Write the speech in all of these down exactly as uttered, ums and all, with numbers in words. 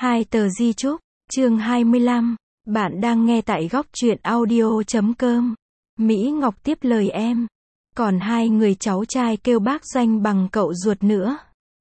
Hai tờ di chúc, chương hai mươi lăm. Bạn đang nghe tại góc truyện audio chấm com. Mỹ Ngọc tiếp lời em. Còn hai người cháu trai kêu bác Doanh bằng cậu ruột nữa.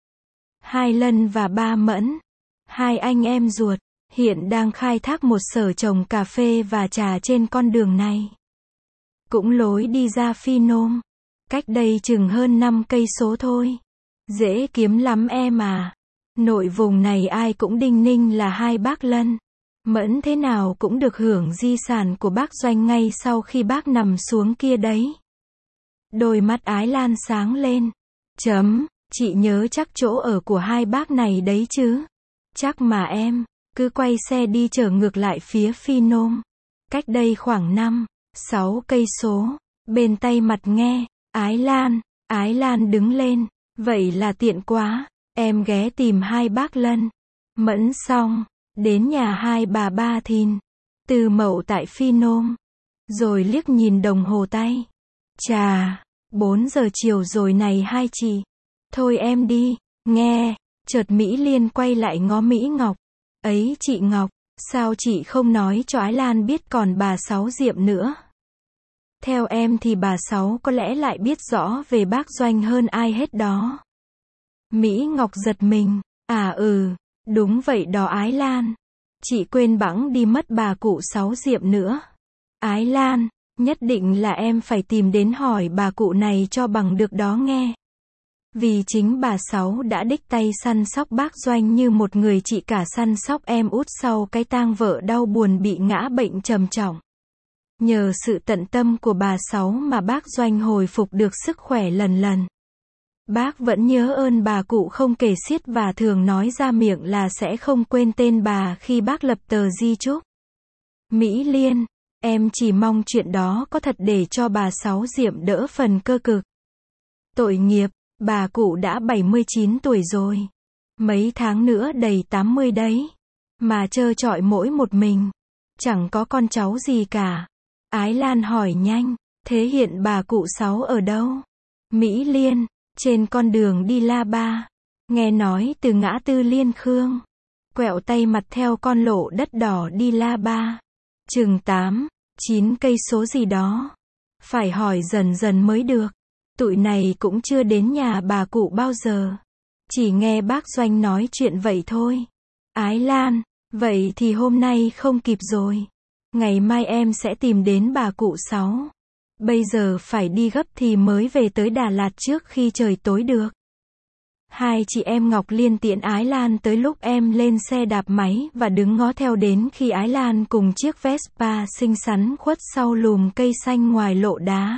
Hai Lân và ba Mẫn. Hai anh em ruột, hiện đang khai thác một sở trồng cà phê và trà trên con đường này. Cũng lối đi ra Phi Nôm. Cách đây chừng hơn năm cây số thôi. Dễ kiếm lắm em à. Nội vùng này ai cũng đinh ninh là hai bác Lân, Mẫn thế nào cũng được hưởng di sản của bác Doanh ngay sau khi bác nằm xuống kia đấy. Đôi mắt Ái Lan sáng lên. Chấm, chị nhớ chắc chỗ ở của hai bác này đấy chứ. Chắc mà em, cứ quay xe đi trở ngược lại phía Phi Nôm. Cách đây khoảng năm, sáu cây số. Bên tay mặt nghe, Ái Lan, Ái Lan đứng lên. Vậy là tiện quá. Em ghé tìm hai bác Lân, Mẫn xong, đến nhà hai bà Ba Thìn, Từ Mậu tại Phi Nôm. Rồi liếc nhìn đồng hồ tay. Chà, bốn giờ chiều rồi này hai chị. Thôi em đi, nghe. Chợt Mỹ Liên quay lại ngó Mỹ Ngọc. Ấy chị Ngọc, sao chị không nói cho Ái Lan biết còn bà Sáu Diệm nữa? Theo em thì bà Sáu có lẽ lại biết rõ về bác Doanh hơn ai hết đó. Mỹ Ngọc giật mình. À ừ, đúng vậy đó Ái Lan. Chị quên bẵng đi mất bà cụ Sáu Diệm nữa. Ái Lan, nhất định là em phải tìm đến hỏi bà cụ này cho bằng được đó nghe. Vì chính bà Sáu đã đích tay săn sóc bác Doanh như một người chị cả săn sóc em út sau cái tang vợ đau buồn bị ngã bệnh trầm trọng. Nhờ sự tận tâm của bà Sáu mà bác Doanh hồi phục được sức khỏe lần lần. Bác vẫn nhớ ơn bà cụ không kể xiết và thường nói ra miệng là sẽ không quên tên bà khi bác lập tờ di chúc. Mỹ Liên, em chỉ mong chuyện đó có thật để cho bà Sáu Diệm đỡ phần cơ cực. Tội nghiệp, bà cụ đã bảy mươi chín tuổi rồi. Mấy tháng nữa đầy tám mươi đấy. Mà trơ trọi mỗi một mình. Chẳng có con cháu gì cả. Ái Lan hỏi nhanh, thế hiện bà cụ Sáu ở đâu? Mỹ Liên, trên con đường đi La Ba. Nghe nói từ ngã tư Liên Khương. Quẹo tay mặt theo con lộ đất đỏ đi La Ba. Chừng tám, chín cây số gì đó. Phải hỏi dần dần mới được. Tụi này cũng chưa đến nhà bà cụ bao giờ. Chỉ nghe bác Doanh nói chuyện vậy thôi. Ái Lan, vậy thì hôm nay không kịp rồi. Ngày mai em sẽ tìm đến bà cụ Sáu. Bây giờ phải đi gấp thì mới về tới Đà Lạt trước khi trời tối được. Hai chị em Ngọc Liên tiễn Ái Lan tới lúc em lên xe đạp máy và đứng ngó theo đến khi Ái Lan cùng chiếc Vespa xinh xắn khuất sau lùm cây xanh ngoài lộ đá.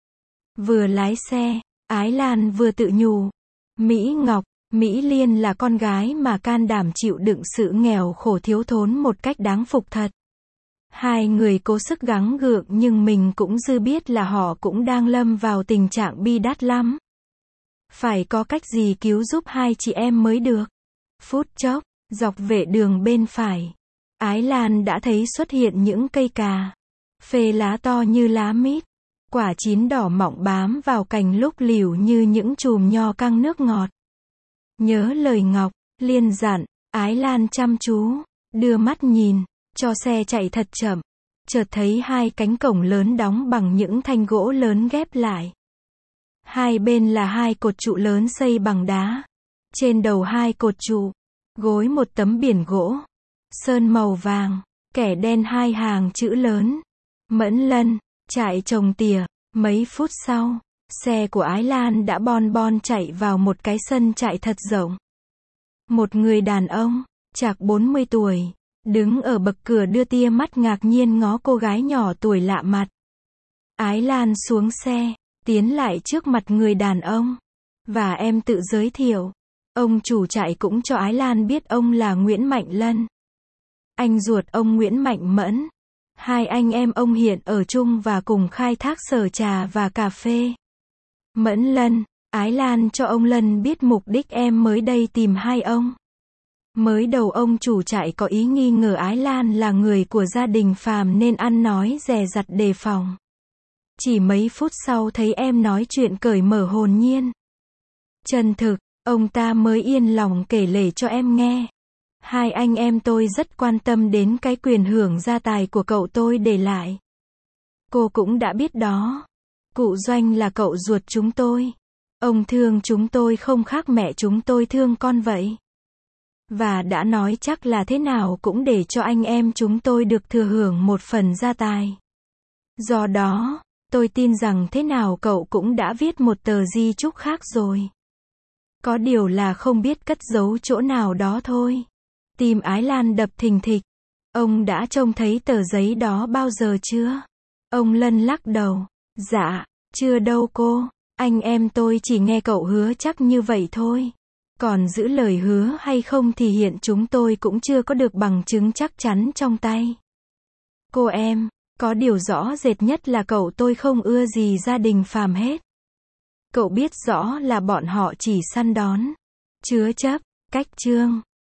Vừa lái xe, Ái Lan vừa tự nhủ. Mỹ Ngọc, Mỹ Liên là con gái mà can đảm chịu đựng sự nghèo khổ thiếu thốn một cách đáng phục thật. Hai người cố sức gắng gượng nhưng mình cũng dư biết là họ cũng đang lâm vào tình trạng bi đát lắm. Phải có cách gì cứu giúp hai chị em mới được. Phút chốc, dọc vệ đường bên phải, Ái Lan đã thấy xuất hiện những cây cà phê lá to như lá mít. Quả chín đỏ mọng bám vào cành lúc lỉu như những chùm nho căng nước ngọt. Nhớ lời Ngọc Liên dặn, Ái Lan chăm chú đưa mắt nhìn, cho xe chạy thật chậm. Chợt thấy hai cánh cổng lớn đóng bằng những thanh gỗ lớn ghép lại. Hai bên là hai cột trụ lớn xây bằng đá. Trên đầu hai cột trụ, gối một tấm biển gỗ. Sơn màu vàng, kẻ đen hai hàng chữ lớn. Mẫn Lân, trại trồng tỉa. Mấy phút sau, xe của Ái Lan đã bon bon chạy vào một cái sân trại thật rộng. Một người đàn ông, chạc bốn mươi tuổi, đứng ở bậc cửa đưa tia mắt ngạc nhiên ngó cô gái nhỏ tuổi lạ mặt. Ái Lan xuống xe, tiến lại trước mặt người đàn ông. Và em tự giới thiệu. Ông chủ trại cũng cho Ái Lan biết ông là Nguyễn Mạnh Lân. Anh ruột ông Nguyễn Mạnh Mẫn. Hai anh em ông hiện ở chung và cùng khai thác sở trà và cà phê. Mẫn Lân, Ái Lan cho ông Lân biết mục đích em mới đây tìm hai ông. Mới đầu ông chủ trại có ý nghi ngờ Ái Lan là người của gia đình phàm nên ăn nói dè dặt đề phòng. Chỉ mấy phút sau thấy em nói chuyện cởi mở hồn nhiên, chân thực, ông ta mới yên lòng kể lể cho em nghe. Hai anh em tôi rất quan tâm đến cái quyền hưởng gia tài của cậu tôi để lại. Cô cũng đã biết đó. Cụ Doanh là cậu ruột chúng tôi. Ông thương chúng tôi không khác mẹ chúng tôi thương con vậy. Và đã nói chắc là thế nào cũng để cho anh em chúng tôi được thừa hưởng một phần gia tài. Do đó, tôi tin rằng thế nào cậu cũng đã viết một tờ di chúc khác rồi. Có điều là không biết cất giấu chỗ nào đó thôi. Tim Ái Lan đập thình thịch. Ông đã trông thấy tờ giấy đó bao giờ chưa? Ông Lân lắc đầu. Dạ, chưa đâu cô. Anh em tôi chỉ nghe cậu hứa chắc như vậy thôi. Còn giữ lời hứa hay không thì hiện chúng tôi cũng chưa có được bằng chứng chắc chắn trong tay. Cô em, có điều rõ rệt nhất là cậu tôi không ưa gì gia đình phàm hết. Cậu biết rõ là bọn họ chỉ săn đón, chứa chấp, cách trương,